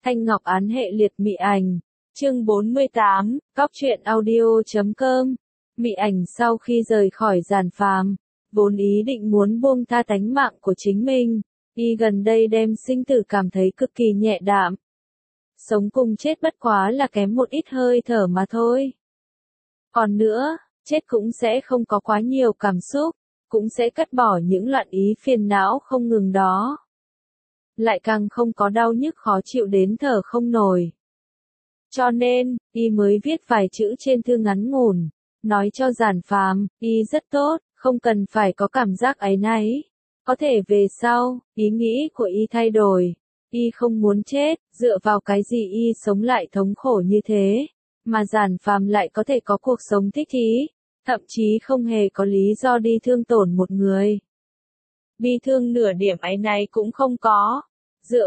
Thanh Ngọc án hệ liệt Mị Ảnh. Chương 48, Cóc truyện audio.com. Mị Ảnh sau khi rời khỏi Giản Phàm, vốn ý định muốn buông tha tánh mạng của chính mình, y gần đây đem sinh tử cảm thấy cực kỳ nhẹ đạm. Sống cùng chết bất quá là kém một ít hơi thở mà thôi. Còn nữa, chết cũng sẽ không có quá nhiều cảm xúc, cũng sẽ cắt bỏ những loạn ý phiền não không ngừng đó. Lại càng không có đau nhức khó chịu đến thở không nổi. Cho nên, y mới viết vài chữ trên thư ngắn ngủn, nói cho Giản Phàm, y rất tốt, không cần phải có cảm giác áy náy. Có thể về sau, ý nghĩ của y thay đổi, y không muốn chết, dựa vào cái gì y sống lại thống khổ như thế, mà Giản Phàm lại có thể có cuộc sống thích thú, thậm chí không hề có lý do đi thương tổn một người. Bi thương nửa điểm áy náy cũng không có. Dựa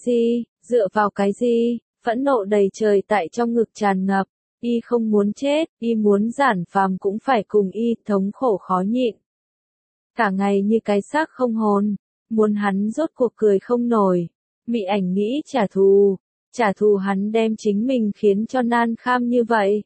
vào cái gì, phẫn nộ đầy trời tại trong ngực tràn ngập, y không muốn chết, y muốn Giản Phàm cũng phải cùng y thống khổ khó nhịn. Cả ngày như cái xác không hồn, muốn hắn rốt cuộc cười không nổi. Mị Ảnh nghĩ trả thù hắn đem chính mình khiến cho nan kham như vậy.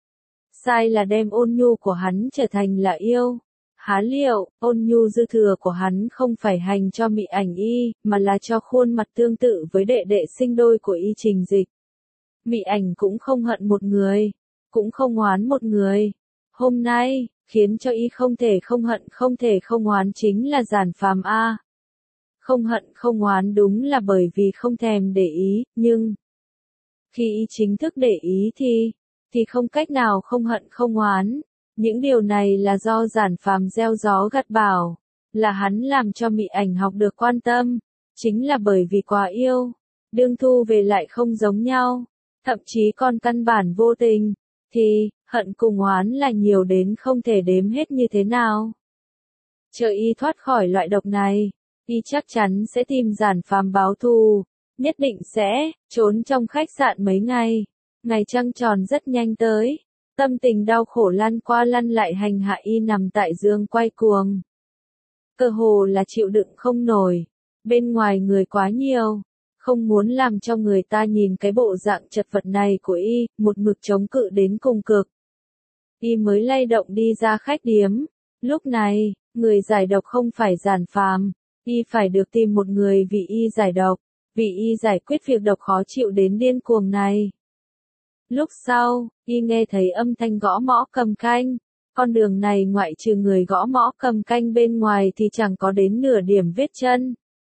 Sai là đem ôn nhu của hắn trở thành là yêu. Há liệu, ôn nhu dư thừa của hắn không phải hành cho Mị Ảnh y, mà là cho khuôn mặt tương tự với đệ đệ sinh đôi của y Trình Dịch. Mị Ảnh cũng không hận một người, cũng không oán một người. Hôm nay, khiến cho y không thể không oán chính là Giản Phàm a. Không hận không oán đúng là bởi vì không thèm để ý, nhưng khi y chính thức để ý thì không cách nào không hận không oán. Những điều này là do Giản Phàm gieo gió gặt bão, là hắn làm cho Mị Ảnh học được quan tâm, chính là bởi vì quá yêu, đương thu về lại không giống nhau, thậm chí còn căn bản vô tình, thì hận cùng oán là nhiều đến không thể đếm hết như thế nào. Chờ y thoát khỏi loại độc này, y chắc chắn sẽ tìm Giản Phàm báo thù, nhất định sẽ trốn trong khách sạn mấy ngày. Ngày trăng tròn rất nhanh tới. Tâm tình đau khổ lăn qua lăn lại hành hạ y nằm tại giường quay cuồng. Cơ hồ là chịu đựng không nổi. Bên ngoài người quá nhiều. Không muốn làm cho người ta nhìn cái bộ dạng chật vật này của y, một mực chống cự đến cùng cực. Y mới lay động đi ra khách điếm. Lúc này, người giải độc không phải Giản Phàm. Y phải được tìm một người vì y giải độc. Vì y giải quyết việc độc khó chịu đến điên cuồng này. Lúc sau, y nghe thấy âm thanh gõ mõ cầm canh. Con đường này ngoại trừ người gõ mõ cầm canh bên ngoài thì chẳng có đến nửa điểm vết chân.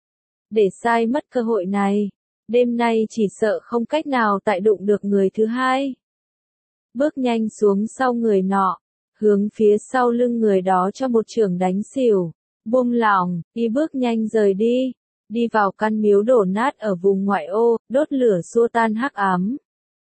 Để sai mất cơ hội này, đêm nay chỉ sợ không cách nào tại đụng được người thứ hai. Bước nhanh xuống sau người nọ, hướng phía sau lưng người đó cho một chưởng đánh xỉu. Buông lỏng, y bước nhanh rời đi. Đi vào căn miếu đổ nát ở vùng ngoại ô, đốt lửa xua tan hắc ám.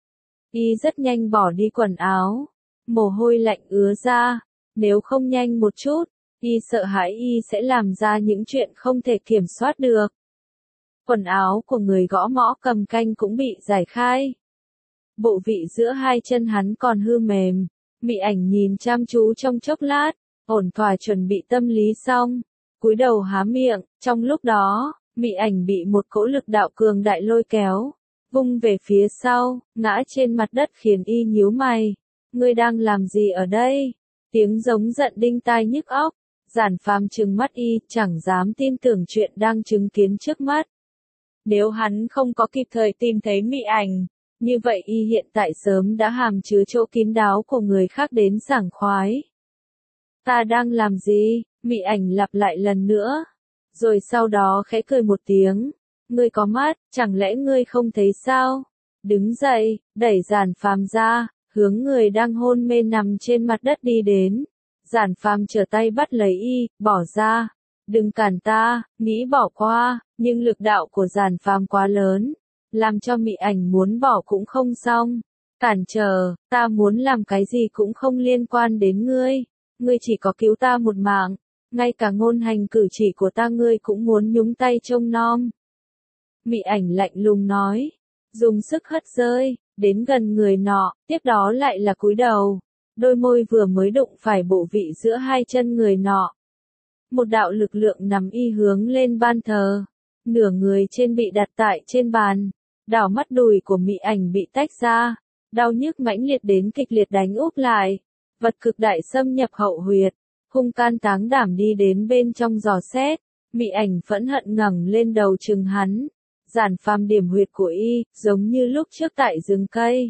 Y rất nhanh bỏ đi quần áo, mồ hôi lạnh ứa ra, nếu không nhanh một chút, y sợ hãi y sẽ làm ra những chuyện không thể kiểm soát được. Quần áo của người gõ mõ cầm canh cũng bị giải khai. Bộ vị giữa hai chân hắn còn hư mềm, Mị Ảnh nhìn chăm chú trong chốc lát, ổn thỏa chuẩn bị tâm lý xong, cúi đầu há miệng, trong lúc đó, Mị Ảnh bị một cỗ lực đạo cường đại lôi kéo. Vung về phía sau, ngã trên mặt đất khiến y nhíu mày. Ngươi đang làm gì ở đây? Tiếng giống giận đinh tai nhức óc. Giản Phàm trừng mắt y, chẳng dám tin tưởng chuyện đang chứng kiến trước mắt. Nếu hắn không có kịp thời tìm thấy Mị Ảnh, như vậy y hiện tại sớm đã hàm chứa chỗ kín đáo của người khác đến sảng khoái. Ta đang làm gì? Mị Ảnh lặp lại lần nữa. Rồi sau đó khẽ cười một tiếng. Ngươi có mắt, chẳng lẽ ngươi không thấy sao? Đứng dậy, đẩy Giản Phàm ra, hướng người đang hôn mê nằm trên mặt đất đi đến. Giản Phàm trở tay bắt lấy y, bỏ ra. Đừng cản ta, nghĩ bỏ qua, nhưng lực đạo của Giản Phàm quá lớn, làm cho Mị Ảnh muốn bỏ cũng không xong. Cản trở, ta muốn làm cái gì cũng không liên quan đến ngươi. Ngươi chỉ có cứu ta một mạng, ngay cả ngôn hành cử chỉ của ta ngươi cũng muốn nhúng tay trông nom. Mị Ảnh lạnh lùng nói, dùng sức hất rơi, đến gần người nọ, tiếp đó lại là cúi đầu, đôi môi vừa mới đụng phải bộ vị giữa hai chân người nọ. Một đạo lực lượng nắm y hướng lên ban thờ, nửa người trên bị đặt tại trên bàn, Đảo mắt đùi của Mị Ảnh bị tách ra, đau nhức mãnh liệt đến kịch liệt đánh úp lại. Vật cực đại xâm nhập hậu huyệt, hung can táng đảm đi đến bên trong dò xét. Mị Ảnh phẫn hận ngẩng lên đầu trừng hắn. Giản Phàm điểm huyệt của y, giống như lúc trước tại rừng cây.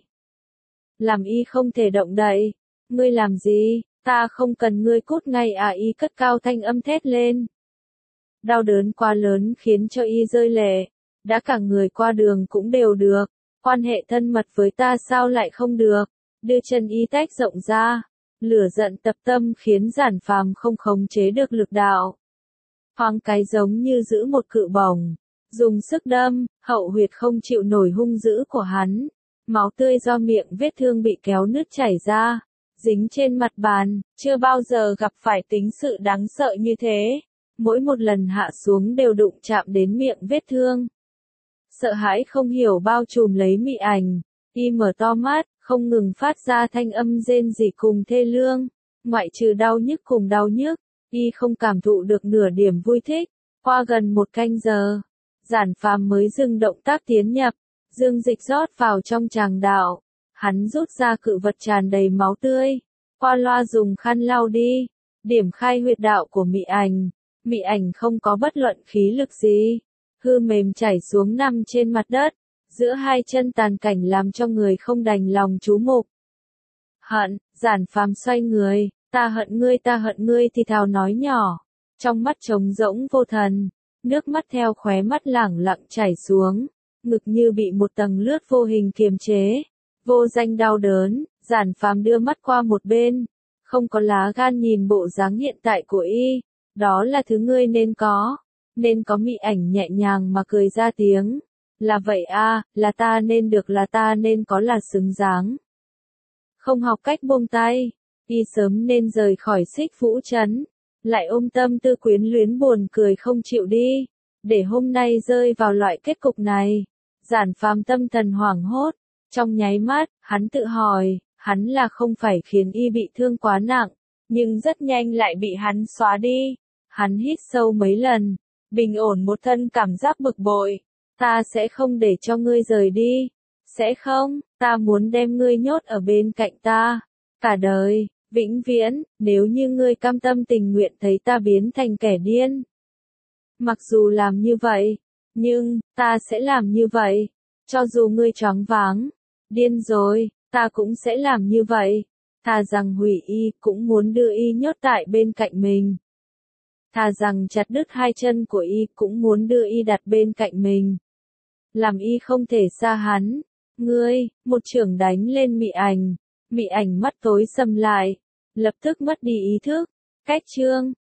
Làm y không thể động đậy. Ngươi làm gì, ta không cần ngươi cút ngay à, y cất cao thanh âm thét lên. Đau đớn quá lớn khiến cho y rơi lệ. Đã cả người qua đường cũng đều được. Quan hệ thân mật với ta sao lại không được. Đưa chân y tách rộng ra. Lửa giận tập tâm khiến Giản Phàm không khống chế được lực đạo. Thoáng cái giống như giữ một cự bổng. Dùng sức đâm, hậu huyệt không chịu nổi hung dữ của hắn. Máu tươi do miệng vết thương bị kéo nứt chảy ra. Dính trên mặt bàn, chưa bao giờ gặp phải tính sự đáng sợ như thế. Mỗi một lần hạ xuống đều đụng chạm đến miệng vết thương. Sợ hãi không hiểu bao trùm lấy Mị Ảnh. Y mở to mắt, không ngừng phát ra thanh âm rên rỉ cùng thê lương. Ngoại trừ đau nhức cùng đau nhức, y không cảm thụ được nửa điểm vui thích. Qua gần 1 canh giờ, Giản Phàm mới dừng động tác tiến nhập. Dương dịch rót vào trong tràng đạo. Hắn rút ra cự vật tràn đầy máu tươi. Qua loa dùng khăn lau đi. Điểm khai huyệt đạo của Mị Ảnh. Mị Ảnh không có bất luận khí lực gì. Hư mềm chảy xuống nằm trên mặt đất. Giữa hai chân tàn cảnh làm cho người không đành lòng chú mục. Hận, Giản Phàm xoay người. Ta hận ngươi thì thào nói nhỏ. Trong mắt trống rỗng vô thần. Nước mắt theo khóe mắt lẳng lặng chảy xuống. Ngực như bị một tầng lướt vô hình kiềm chế. Vô danh đau đớn, Giản Phàm đưa mắt qua một bên. Không có lá gan nhìn bộ dáng hiện tại của y. Đó là thứ ngươi nên có. Nên có. Mị Ảnh nhẹ nhàng mà cười ra tiếng. Là vậy à, là ta nên được, là ta nên có, là xứng đáng. Không học cách buông tay. Y sớm nên rời khỏi Xích Vũ Trấn. Lại ôm tâm tư quyến luyến buồn cười không chịu đi. Để hôm nay rơi vào loại kết cục này. Giản Phàm tâm thần hoảng hốt. Trong nháy mắt, hắn tự hỏi, hắn là không phải khiến y bị thương quá nặng. Nhưng rất nhanh lại bị hắn xóa đi. Hắn hít sâu mấy lần. Bình ổn một thân cảm giác bực bội. Ta sẽ không để cho ngươi rời đi. Sẽ không, ta muốn đem ngươi nhốt ở bên cạnh ta. Cả đời, vĩnh viễn, nếu như ngươi cam tâm tình nguyện thấy ta biến thành kẻ điên. Mặc dù làm như vậy, nhưng, ta sẽ làm như vậy. Cho dù ngươi choáng váng, điên rồi, ta cũng sẽ làm như vậy. Thà rằng hủy y, cũng muốn đưa y nhốt tại bên cạnh mình. Thà rằng chặt đứt hai chân của y, cũng muốn đưa y đặt bên cạnh mình. Làm y không thể xa hắn. Ngươi, một chưởng đánh lên Mị Ảnh. Mị Ảnh mắt tối sầm lại, lập tức mất đi ý thức. Cách chương